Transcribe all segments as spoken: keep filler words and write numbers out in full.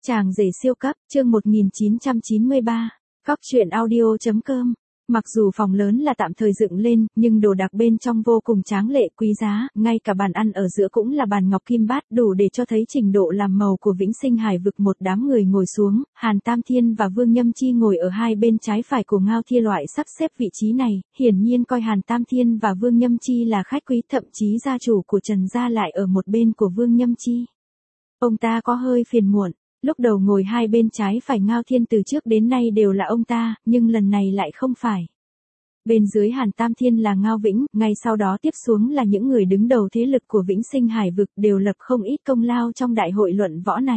Chàng rể siêu cấp, chương một nghìn chín trăm chín mươi ba, Cóc truyện audio chấm com. Mặc dù phòng lớn là tạm thời dựng lên, nhưng đồ đạc bên trong vô cùng tráng lệ quý giá, ngay cả bàn ăn ở giữa cũng là bàn ngọc kim bát, đủ để cho thấy trình độ làm màu của Vĩnh Sinh Hải Vực. Một đám người ngồi xuống, Hàn Tam Thiên và Vương Nhâm Chi ngồi ở hai bên trái phải của Ngao Thiên loại sắp xếp vị trí này, hiển nhiên coi Hàn Tam Thiên và Vương Nhâm Chi là khách quý, thậm chí gia chủ của Trần gia lại ở một bên của Vương Nhâm Chi. Ông ta có hơi phiền muộn. Lúc đầu ngồi hai bên trái phải Ngao Thiên từ trước đến nay đều là ông ta, nhưng lần này lại không phải. Bên dưới Hàn Tam Thiên là Ngao Vĩnh, ngay sau đó tiếp xuống là những người đứng đầu thế lực của Vĩnh Sinh Hải Vực, đều lập không ít công lao trong đại hội luận võ này.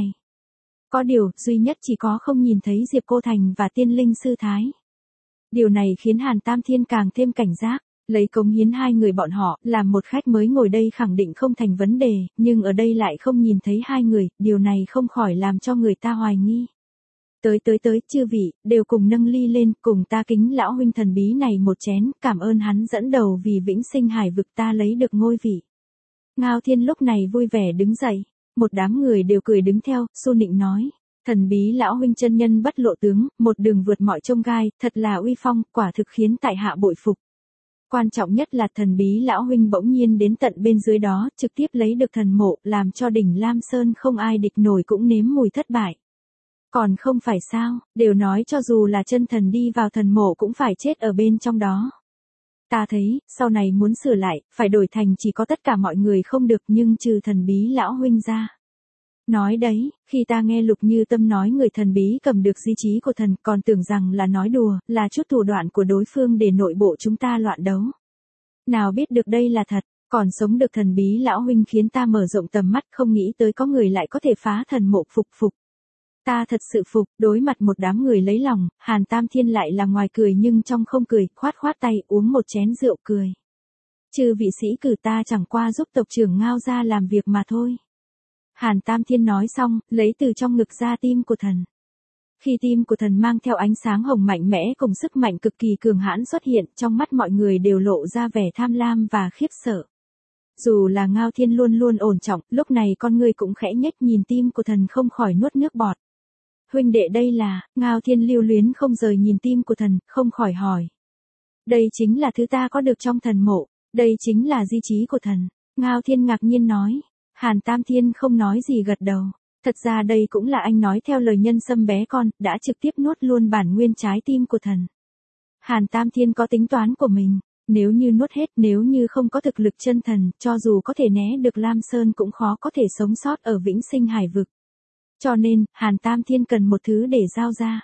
Có điều, duy nhất chỉ có không nhìn thấy Diệp Cô Thành và Tiên Linh Sư Thái. Điều này khiến Hàn Tam Thiên càng thêm cảnh giác. Lấy cống hiến hai người bọn họ, làm một khách mới ngồi đây khẳng định không thành vấn đề, nhưng ở đây lại không nhìn thấy hai người, điều này không khỏi làm cho người ta hoài nghi. Tới tới tới, chư vị, đều cùng nâng ly lên, cùng ta kính lão huynh thần bí này một chén, cảm ơn hắn dẫn đầu vì Vĩnh Sinh Hải Vực ta lấy được ngôi vị. Ngao Thiên lúc này vui vẻ đứng dậy, một đám người đều cười đứng theo, xu nịnh nói. Thần bí lão huynh chân nhân bất lộ tướng, một đường vượt mọi chông gai, thật là uy phong, quả thực khiến tại hạ bội phục. Quan trọng nhất là thần bí lão huynh bỗng nhiên đến tận bên dưới đó, trực tiếp lấy được thần mộ, làm cho đỉnh Lam Sơn không ai địch nổi cũng nếm mùi thất bại. Còn không phải sao, đều nói cho dù là chân thần đi vào thần mộ cũng phải chết ở bên trong đó. Ta thấy, sau này muốn sửa lại, phải đổi thành chỉ có tất cả mọi người không được nhưng trừ thần bí lão huynh ra. Nói đấy, khi ta nghe Lục Như Tâm nói người thần bí cầm được di trí của thần, còn tưởng rằng là nói đùa, là chút thủ đoạn của đối phương để nội bộ chúng ta loạn đấu. Nào biết được đây là thật, còn sống được thần bí lão huynh khiến ta mở rộng tầm mắt, không nghĩ tới có người lại có thể phá thần mộ. Phục phục. Ta thật sự phục. Đối mặt một đám người lấy lòng, Hàn Tam Thiên lại là ngoài cười nhưng trong không cười, khoát khoát tay uống một chén rượu cười. Chư vị sĩ cử ta chẳng qua giúp tộc trưởng Ngao gia làm việc mà thôi. Hàn Tam Thiên nói xong, lấy từ trong ngực ra tim của thần. Khi tim của thần mang theo ánh sáng hồng mạnh mẽ cùng sức mạnh cực kỳ cường hãn xuất hiện, trong mắt mọi người đều lộ ra vẻ tham lam và khiếp sợ. Dù là Ngao Thiên luôn luôn ổn trọng, lúc này con người cũng khẽ nhếch nhìn tim của thần không khỏi nuốt nước bọt. Huynh đệ đây là, Ngao Thiên lưu luyến không rời nhìn tim của thần, không khỏi hỏi. Đây chính là thứ ta có được trong thần mộ, đây chính là di trí của thần. Ngao Thiên ngạc nhiên nói. Hàn Tam Thiên không nói gì gật đầu. Thật ra đây cũng là anh nói theo lời nhân sâm bé con, đã trực tiếp nuốt luôn bản nguyên trái tim của thần. Hàn Tam Thiên có tính toán của mình, nếu như nuốt hết, nếu như không có thực lực chân thần, cho dù có thể né được Lam Sơn cũng khó có thể sống sót ở Vĩnh Sinh Hải Vực. Cho nên, Hàn Tam Thiên cần một thứ để giao ra.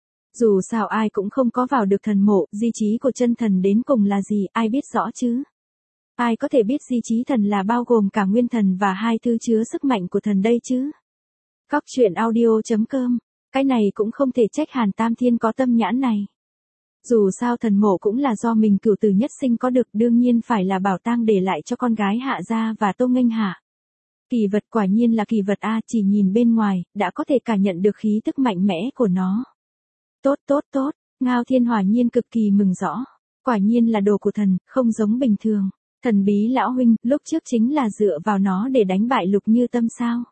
Dù sao ai cũng không có vào được thần mộ, di trí của chân thần đến cùng là gì, ai biết rõ chứ? Ai có thể biết di trí thần là bao gồm cả nguyên thần và hai thứ chứa sức mạnh của thần đây chứ? Cóc truyện audio chấm com. Cái này cũng không thể trách Hàn Tam Thiên có tâm nhãn này. Dù sao thần mộ cũng là do mình cửu tử nhất sinh có được, đương nhiên phải là bảo tang để lại cho con gái Hạ gia và Tô Nghênh Hạ. Kỳ vật quả nhiên là kỳ vật a, chỉ nhìn bên ngoài, đã có thể cảm nhận được khí tức mạnh mẽ của nó. Tốt tốt tốt, Ngao Thiên Hỏa nhiên cực kỳ mừng rõ. Quả nhiên là đồ của thần, không giống bình thường. Thần bí lão huynh, lúc trước chính là dựa vào nó để đánh bại Lục Như Tâm sao?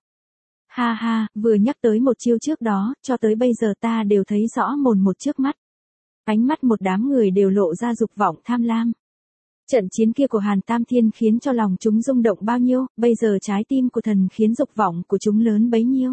Ha ha, vừa nhắc tới một chiêu trước đó, cho tới bây giờ ta đều thấy rõ mồn một trước mắt. Ánh mắt một đám người đều lộ ra dục vọng tham lam. Trận chiến kia của Hàn Tam Thiên khiến cho lòng chúng rung động bao nhiêu, bây giờ trái tim của thần khiến dục vọng của chúng lớn bấy nhiêu.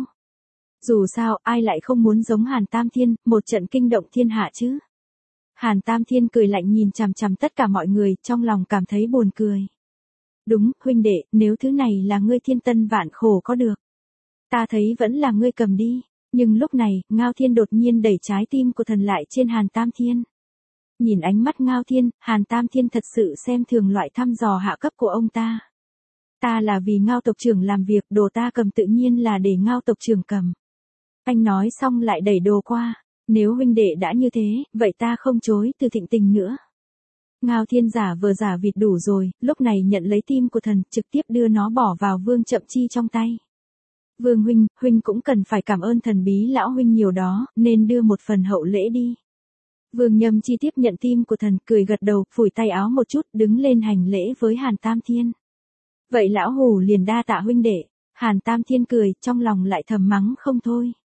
Dù sao, ai lại không muốn giống Hàn Tam Thiên, một trận kinh động thiên hạ chứ? Hàn Tam Thiên cười lạnh nhìn chằm chằm tất cả mọi người, trong lòng cảm thấy buồn cười. Đúng, huynh đệ, nếu thứ này là ngươi thiên tân vạn khổ có được. Ta thấy vẫn là ngươi cầm đi, nhưng lúc này, Ngao Thiên đột nhiên đẩy trái tim của thần lại trên Hàn Tam Thiên. Nhìn ánh mắt Ngao Thiên, Hàn Tam Thiên thật sự xem thường loại thăm dò hạ cấp của ông ta. Ta là vì Ngao tộc trưởng làm việc, đồ ta cầm tự nhiên là để Ngao tộc trưởng cầm. Anh nói xong lại đẩy đồ qua. Nếu huynh đệ đã như thế, vậy ta không chối từ thịnh tình nữa. Ngao Thiên giả vờ giả vịt đủ rồi, lúc này nhận lấy tim của thần, trực tiếp đưa nó bỏ vào Vương Chậm Chi trong tay. Vương huynh, huynh cũng cần phải cảm ơn thần bí lão huynh nhiều đó, nên đưa một phần hậu lễ đi. Vương Nhâm Chi tiếp nhận tim của thần, cười gật đầu, phủi tay áo một chút, đứng lên hành lễ với Hàn Tam Thiên. Vậy lão hủ liền đa tạ huynh đệ. Hàn Tam Thiên cười, trong lòng lại thầm mắng không thôi.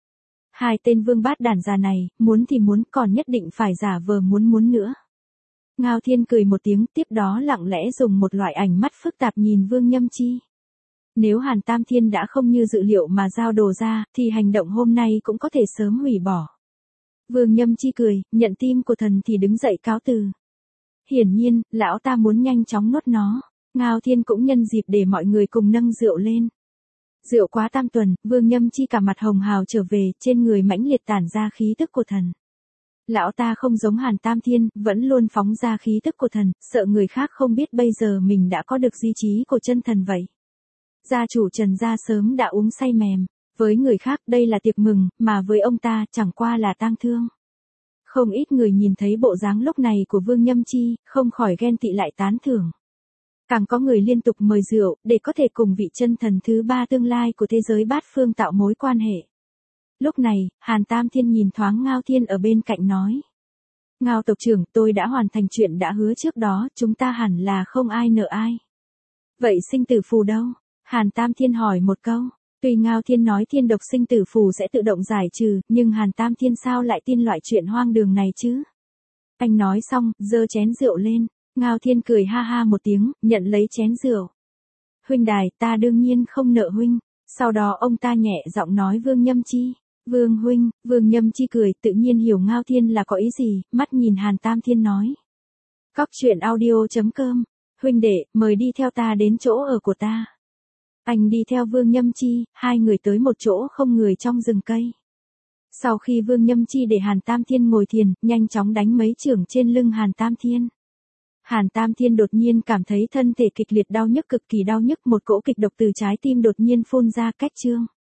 Hai tên vương bát đản già này, muốn thì muốn, còn nhất định phải giả vờ muốn muốn nữa. Ngao Thiên cười một tiếng, tiếp đó lặng lẽ dùng một loại ánh mắt phức tạp nhìn Vương Nhâm Chi. Nếu Hàn Tam Thiên đã không như dự liệu mà giao đồ ra, thì hành động hôm nay cũng có thể sớm hủy bỏ. Vương Nhâm Chi cười, nhận tim của thần thì đứng dậy cáo từ. Hiển nhiên, lão ta muốn nhanh chóng nuốt nó. Ngao Thiên cũng nhân dịp để mọi người cùng nâng rượu lên. Rượu quá tam tuần, Vương Nhâm Chi cả mặt hồng hào trở về, trên người mãnh liệt tản ra khí tức của thần. Lão ta không giống Hàn Tam Thiên, vẫn luôn phóng ra khí tức của thần, sợ người khác không biết bây giờ mình đã có được di trí của chân thần vậy. Gia chủ Trần gia sớm đã uống say mềm, với người khác đây là tiệc mừng, mà với ông ta chẳng qua là tang thương. Không ít người nhìn thấy bộ dáng lúc này của Vương Nhâm Chi, không khỏi ghen tị lại tán thưởng. Càng có người liên tục mời rượu, để có thể cùng vị chân thần thứ ba tương lai của thế giới bát phương tạo mối quan hệ. Lúc này, Hàn Tam Thiên nhìn thoáng Ngao Thiên ở bên cạnh nói. Ngao tộc trưởng, tôi đã hoàn thành chuyện đã hứa trước đó, chúng ta hẳn là không ai nợ ai. Vậy sinh tử phù đâu? Hàn Tam Thiên hỏi một câu. Tuy Ngao Thiên nói thiên độc sinh tử phù sẽ tự động giải trừ, nhưng Hàn Tam Thiên sao lại tin loại chuyện hoang đường này chứ? Anh nói xong, giơ chén rượu lên. Ngao Thiên cười ha ha một tiếng, nhận lấy chén rượu. Huynh đài, ta đương nhiên không nợ huynh. Sau đó ông ta nhẹ giọng nói Vương Nhâm Chi. Vương huynh, Vương Nhâm Chi cười, tự nhiên hiểu Ngao Thiên là có ý gì, mắt nhìn Hàn Tam Thiên nói. Cóc truyện audio chấm com, huynh đệ, mời đi theo ta đến chỗ ở của ta. Anh đi theo Vương Nhâm Chi, hai người tới một chỗ không người trong rừng cây. Sau khi Vương Nhâm Chi để Hàn Tam Thiên ngồi thiền, nhanh chóng đánh mấy chưởng trên lưng Hàn Tam Thiên. Hàn Tam Thiên đột nhiên cảm thấy thân thể kịch liệt đau nhức, cực kỳ đau nhức, một cỗ kịch độc từ trái tim đột nhiên phun ra cách trương.